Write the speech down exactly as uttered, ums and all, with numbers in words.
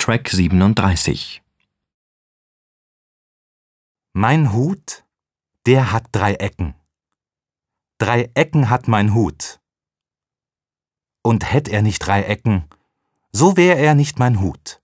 Track siebenunddreißig. Mein Hut, der hat drei Ecken. Drei Ecken hat mein Hut. Und hätt er nicht drei Ecken, so wär er nicht mein Hut.